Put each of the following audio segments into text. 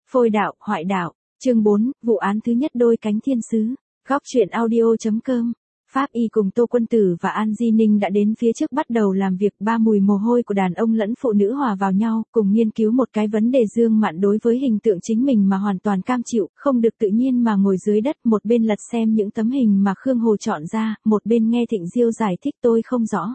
Phôi đạo, hoại đạo. Chương 4, vụ án thứ nhất đôi cánh thiên sứ. Góc truyện audio.com. Pháp y cùng Tô Quân Tử và An Di Ninh đã đến phía trước bắt đầu làm việc. Ba mùi mồ hôi của đàn ông lẫn phụ nữ hòa vào nhau, cùng nghiên cứu một cái vấn đề. Dương Mạn đối với hình tượng chính mình mà hoàn toàn cam chịu, không được tự nhiên mà ngồi dưới đất, một bên lật xem những tấm hình mà Khương Hồ chọn ra, một bên nghe Thịnh Diêu giải thích tôi không rõ.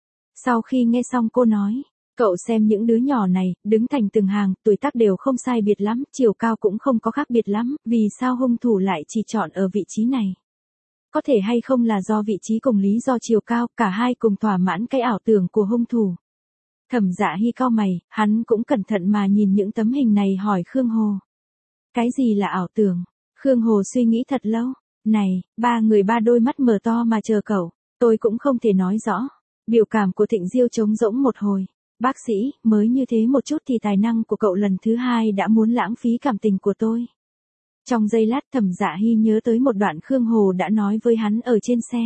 Sau khi nghe xong cô nói, cậu xem những đứa nhỏ này, đứng thành từng hàng, tuổi tác đều không sai biệt lắm, chiều cao cũng không có khác biệt lắm, vì sao hung thủ lại chỉ chọn ở vị trí này? Có thể hay không là do vị trí cùng lý do chiều cao, cả hai cùng thỏa mãn cái ảo tưởng của hung thủ. Thẩm Dạ Hy cau mày, hắn cũng cẩn thận mà nhìn những tấm hình này hỏi Khương Hồ. Cái gì là ảo tưởng? Khương Hồ suy nghĩ thật lâu. Này, ba người ba đôi mắt mở to mà chờ cậu, tôi cũng không thể nói rõ. Biểu cảm của Thịnh Diêu trống rỗng một hồi. Bác sĩ, mới như thế một chút thì tài năng của cậu lần thứ hai đã muốn lãng phí cảm tình của tôi. Trong giây lát Thẩm Dạ Hy nhớ tới một đoạn Khương Hồ đã nói với hắn ở trên xe.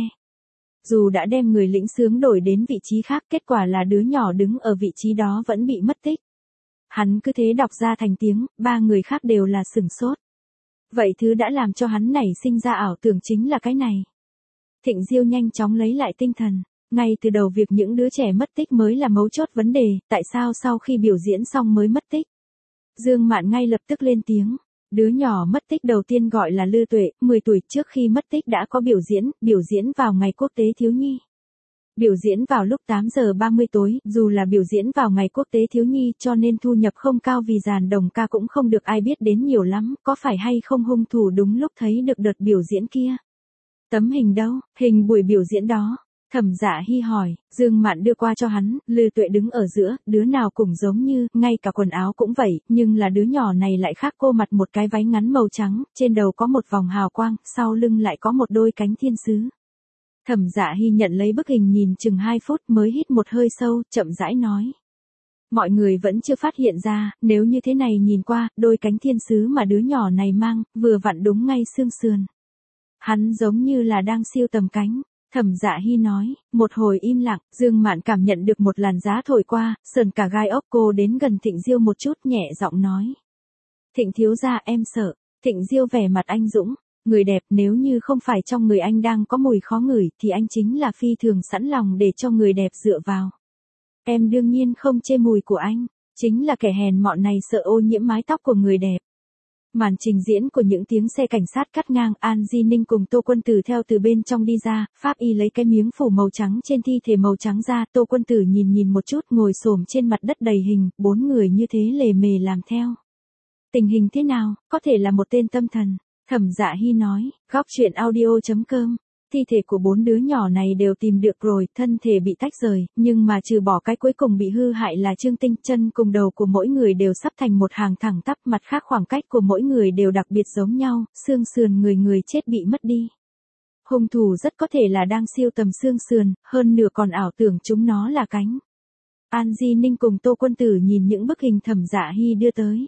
Dù đã đem người lĩnh sướng đổi đến vị trí khác, kết quả là đứa nhỏ đứng ở vị trí đó vẫn bị mất tích. Hắn cứ thế đọc ra thành tiếng, ba người khác đều là sửng sốt. Vậy thứ đã làm cho hắn nảy sinh ra ảo tưởng chính là cái này. Thịnh Diêu nhanh chóng lấy lại tinh thần. Ngay từ đầu việc những đứa trẻ mất tích mới là mấu chốt vấn đề, tại sao sau khi biểu diễn xong mới mất tích? Dương Mạn ngay lập tức lên tiếng. Đứa nhỏ mất tích đầu tiên gọi là Lư Tuệ, 10 tuổi, trước khi mất tích đã có biểu diễn vào ngày quốc tế thiếu nhi. Biểu diễn vào lúc 8 giờ 30 tối, dù là biểu diễn vào ngày quốc tế thiếu nhi cho nên thu nhập không cao vì dàn đồng ca cũng không được ai biết đến nhiều lắm, có phải hay không hung thủ đúng lúc thấy được đợt biểu diễn kia? Tấm hình đâu, hình buổi biểu diễn đó. Thẩm Dạ Hy hỏi, Dương Mạn đưa qua cho hắn, Lư Tuệ đứng ở giữa, đứa nào cũng giống như, ngay cả quần áo cũng vậy, nhưng là đứa nhỏ này lại khác cô, mặc một cái váy ngắn màu trắng, trên đầu có một vòng hào quang, sau lưng lại có một đôi cánh thiên sứ. Thẩm Dạ Hy nhận lấy bức hình nhìn chừng 2 phút mới hít một hơi sâu, chậm rãi nói. Mọi người vẫn chưa phát hiện ra, nếu như thế này nhìn qua, đôi cánh thiên sứ mà đứa nhỏ này mang, vừa vặn đúng ngay xương sườn. Hắn giống như là đang siêu tầm cánh. Thẩm Dạ Hy nói, một hồi im lặng, Dương Mạn cảm nhận được một làn giá thổi qua, sờn cả gai ốc. Cô đến gần Thịnh Diêu một chút, nhẹ giọng nói. Thịnh thiếu gia, em sợ. Thịnh Diêu vẻ mặt anh dũng, người đẹp, nếu như không phải trong người anh đang có mùi khó ngửi thì anh chính là phi thường sẵn lòng để cho người đẹp dựa vào. Em đương nhiên không chê mùi của anh, chính là kẻ hèn mọn này sợ ô nhiễm mái tóc của người đẹp. Màn trình diễn của những tiếng xe cảnh sát cắt ngang, An Di Ninh cùng Tô Quân Tử theo từ bên trong đi ra, Pháp y lấy cái miếng phủ màu trắng trên thi thể màu trắng ra, Tô Quân Tử nhìn một chút, ngồi xổm trên mặt đất đầy hình, 4 người như thế lề mề làm theo. Tình hình thế nào, có thể là một tên tâm thần, Thẩm Dạ Hy nói, góc truyện audio.com. Thi thể của 4 đứa nhỏ này đều tìm được rồi, thân thể bị tách rời, nhưng mà trừ bỏ cái cuối cùng bị hư hại là Trương Tinh, chân cùng đầu của mỗi người đều sắp thành một hàng thẳng tắp, mặt khác khoảng cách của mỗi người đều đặc biệt giống nhau, xương sườn người chết bị mất đi. Hung thủ rất có thể là đang siêu tầm xương sườn, hơn nửa còn ảo tưởng chúng nó là cánh. An Di Ninh cùng Tô Quân Tử nhìn những bức hình Thẩm Dạ Hy đưa tới.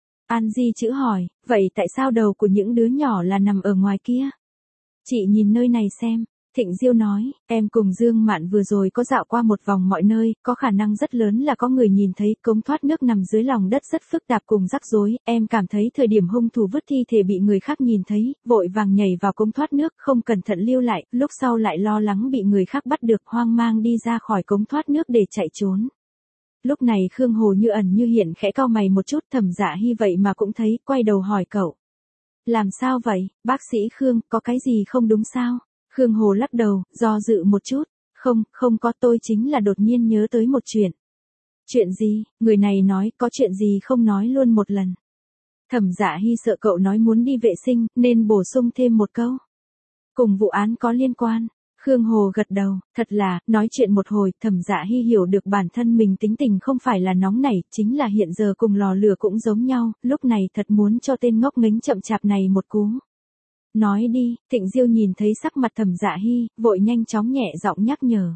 An Di chữ hỏi, vậy tại sao đầu của những đứa nhỏ là nằm ở ngoài kia? Chị nhìn nơi này xem, Thịnh Diêu nói, em cùng Dương Mạn vừa rồi có dạo qua một vòng mọi nơi, có khả năng rất lớn là có người nhìn thấy cống thoát nước nằm dưới lòng đất rất phức tạp cùng rắc rối, em cảm thấy thời điểm hung thủ vứt thi thể bị người khác nhìn thấy, vội vàng nhảy vào cống thoát nước, không cẩn thận lưu lại, lúc sau lại lo lắng bị người khác bắt được, hoang mang đi ra khỏi cống thoát nước để chạy trốn. Lúc này Khương Hồ như ẩn như hiện khẽ cau mày một chút, Thẩm Dạ Hy vậy mà cũng thấy, quay đầu hỏi cậu. Làm sao vậy, bác sĩ Khương, có cái gì không đúng sao? Khương Hồ lắc đầu, do dự một chút. Không có, tôi chính là đột nhiên nhớ tới một chuyện. Chuyện gì? Người này nói, có chuyện gì không nói luôn một lần. Thẩm Dạ Hy sợ cậu nói muốn đi vệ sinh, nên bổ sung thêm một câu. Cùng vụ án có liên quan. Khương Hồ gật đầu, thật là, nói chuyện một hồi, Thẩm Dạ Hy hiểu được bản thân mình tính tình không phải là nóng nảy, chính là hiện giờ cùng lò lửa cũng giống nhau, lúc này thật muốn cho tên ngốc nghếch chậm chạp này một cú. Nói đi, Thịnh Diêu nhìn thấy sắc mặt Thẩm Dạ Hy, vội nhanh chóng nhẹ giọng nhắc nhở.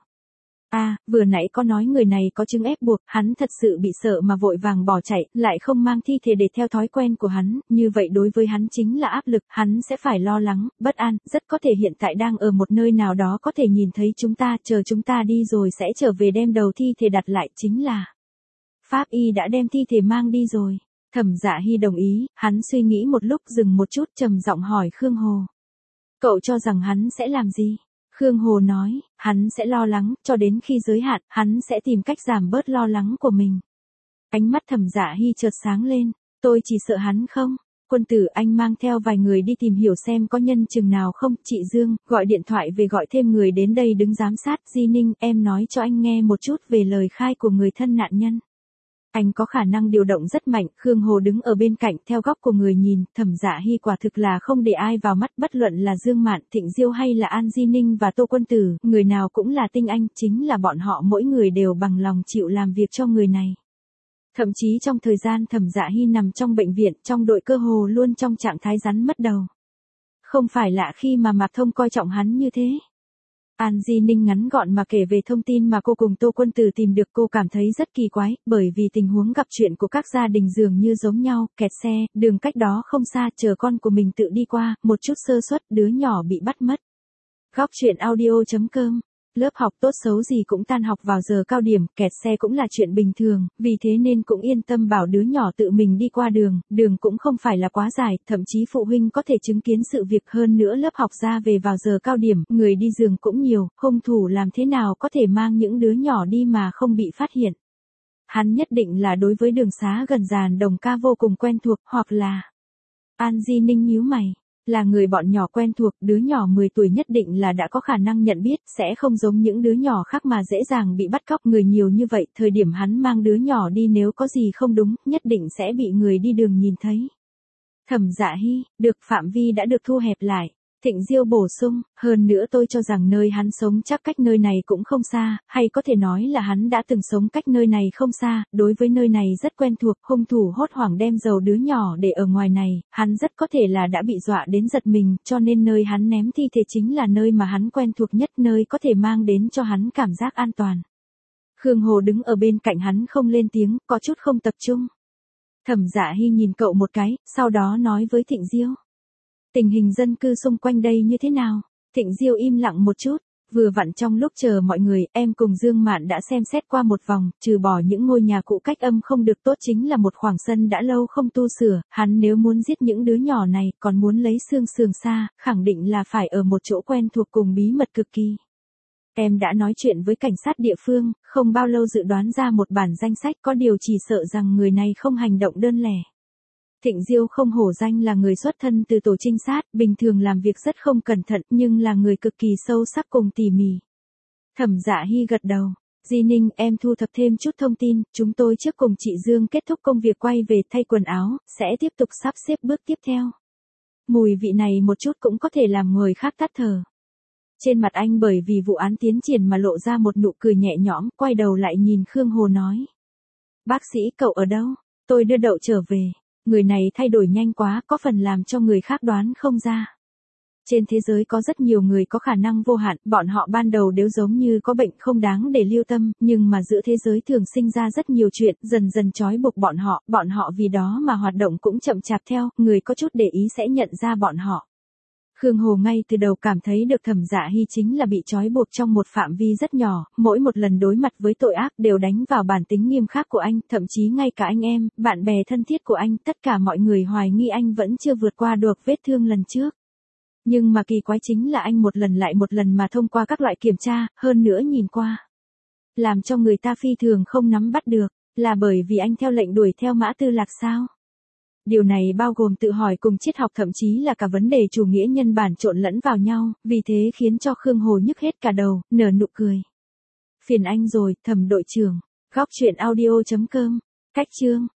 Vừa nãy có nói người này có chứng ép buộc, hắn thật sự bị sợ mà vội vàng bỏ chạy, lại không mang thi thể để theo thói quen của hắn, như vậy đối với hắn chính là áp lực, hắn sẽ phải lo lắng, bất an, rất có thể hiện tại đang ở một nơi nào đó có thể nhìn thấy chúng ta, chờ chúng ta đi rồi sẽ trở về đem đầu thi thể đặt lại, chính là Pháp y đã đem thi thể mang đi rồi. Thẩm Dạ Hy đồng ý, hắn suy nghĩ một lúc dừng một chút trầm giọng hỏi Khương Hồ. Cậu cho rằng hắn sẽ làm gì? Khương Hồ nói, hắn sẽ lo lắng, cho đến khi giới hạn, hắn sẽ tìm cách giảm bớt lo lắng của mình. Ánh mắt Thẩm Dạ Hy chợt sáng lên, tôi chỉ sợ hắn không. Quân tử, anh mang theo vài người đi tìm hiểu xem có nhân chừng nào không. Chị Dương, gọi điện thoại về gọi thêm người đến đây đứng giám sát. Di Ninh, em nói cho anh nghe một chút về lời khai của người thân nạn nhân. Anh có khả năng điều động rất mạnh. Khương Hồ đứng ở bên cạnh theo góc của người nhìn. Thẩm Dạ Hy quả thực là không để ai vào mắt, bất luận là Dương Mạn, Thịnh Diêu hay là An Di Ninh và Tô Quân Tử, người nào cũng là tinh anh, chính là bọn họ mỗi người đều bằng lòng chịu làm việc cho người này. Thậm chí trong thời gian Thẩm Dạ Hy nằm trong bệnh viện, trong đội cơ hồ luôn trong trạng thái rắn mất đầu. Không phải lạ khi mà Mạc Thông coi trọng hắn như thế. An Di Ninh ngắn gọn mà kể về thông tin mà cô cùng Tô Quân Tử tìm được. Cô cảm thấy rất kỳ quái, bởi vì tình huống gặp chuyện của các gia đình dường như giống nhau, kẹt xe, đường cách đó không xa, chờ con của mình tự đi qua, một chút sơ suất, đứa nhỏ bị bắt mất. Góc truyện audio.com. Lớp học tốt xấu gì cũng tan học vào giờ cao điểm, kẹt xe cũng là chuyện bình thường, vì thế nên cũng yên tâm bảo đứa nhỏ tự mình đi qua đường cũng không phải là quá dài, thậm chí phụ huynh có thể chứng kiến sự việc. Hơn nữa lớp học ra về vào giờ cao điểm, người đi giường cũng nhiều, hung thủ làm thế nào có thể mang những đứa nhỏ đi mà không bị phát hiện. Hắn nhất định là đối với đường xá gần Giàn Đồng Ca vô cùng quen thuộc, hoặc là... An Di Ninh nhíu mày. Là người bọn nhỏ quen thuộc, đứa nhỏ 10 tuổi nhất định là đã có khả năng nhận biết, sẽ không giống những đứa nhỏ khác mà dễ dàng bị bắt cóc. Người nhiều như vậy, thời điểm hắn mang đứa nhỏ đi nếu có gì không đúng, nhất định sẽ bị người đi đường nhìn thấy. Thẩm Dạ Hy, được, phạm vi đã được thu hẹp lại. Thịnh Diêu bổ sung, hơn nữa tôi cho rằng nơi hắn sống chắc cách nơi này cũng không xa, hay có thể nói là hắn đã từng sống cách nơi này không xa, đối với nơi này rất quen thuộc. Hung thủ hốt hoảng đem dầu đứa nhỏ để ở ngoài này, hắn rất có thể là đã bị dọa đến giật mình, cho nên nơi hắn ném thi thể chính là nơi mà hắn quen thuộc nhất, nơi có thể mang đến cho hắn cảm giác an toàn. Khương Hồ đứng ở bên cạnh hắn không lên tiếng, có chút không tập trung. Thẩm Dạ Hy nhìn cậu một cái, sau đó nói với Thịnh Diêu. Tình hình dân cư xung quanh đây như thế nào? Thịnh Diêu im lặng một chút, vừa vặn trong lúc chờ mọi người, em cùng Dương Mạn đã xem xét qua một vòng, trừ bỏ những ngôi nhà cũ cách âm không được tốt chính là một khoảng sân đã lâu không tu sửa, hắn nếu muốn giết những đứa nhỏ này, còn muốn lấy xương sườn xa, khẳng định là phải ở một chỗ quen thuộc cùng bí mật cực kỳ. Em đã nói chuyện với cảnh sát địa phương, không bao lâu dự đoán ra một bản danh sách, có điều chỉ sợ rằng người này không hành động đơn lẻ. Thịnh Diêu không hổ danh là người xuất thân từ tổ trinh sát, bình thường làm việc rất không cẩn thận nhưng là người cực kỳ sâu sắc cùng tỉ mỉ. Thẩm Dạ Hy gật đầu. Di Ninh, em thu thập thêm chút thông tin, chúng tôi trước cùng chị Dương kết thúc công việc quay về thay quần áo, sẽ tiếp tục sắp xếp bước tiếp theo. Mùi vị này một chút cũng có thể làm người khác tắt thở. Trên mặt anh bởi vì vụ án tiến triển mà lộ ra một nụ cười nhẹ nhõm, quay đầu lại nhìn Khương Hồ nói. Bác sĩ, cậu ở đâu? Tôi đưa Đậu trở về. Người này thay đổi nhanh quá, có phần làm cho người khác đoán không ra. Trên thế giới có rất nhiều người có khả năng vô hạn, bọn họ ban đầu đều giống như có bệnh không đáng để lưu tâm, nhưng mà giữa thế giới thường sinh ra rất nhiều chuyện, dần dần trói buộc bọn họ vì đó mà hoạt động cũng chậm chạp theo, người có chút để ý sẽ nhận ra bọn họ. Khương Hồ ngay từ đầu cảm thấy được Thẩm Dạ Hy chính là bị trói buộc trong một phạm vi rất nhỏ, mỗi một lần đối mặt với tội ác đều đánh vào bản tính nghiêm khắc của anh, thậm chí ngay cả anh em, bạn bè thân thiết của anh, tất cả mọi người hoài nghi anh vẫn chưa vượt qua được vết thương lần trước. Nhưng mà kỳ quái chính là anh một lần lại một lần mà thông qua các loại kiểm tra, hơn nữa nhìn qua. Làm cho người ta phi thường không nắm bắt được, là bởi vì anh theo lệnh đuổi theo Mã Tư Lạc sao? Điều này bao gồm tự hỏi cùng triết học, thậm chí là cả vấn đề chủ nghĩa nhân bản trộn lẫn vào nhau, vì thế khiến cho Khương Hồ nhức hết cả đầu, nở nụ cười. Phiền anh rồi, Thẩm đội trưởng. Góc truyện audio.com. Cách chương.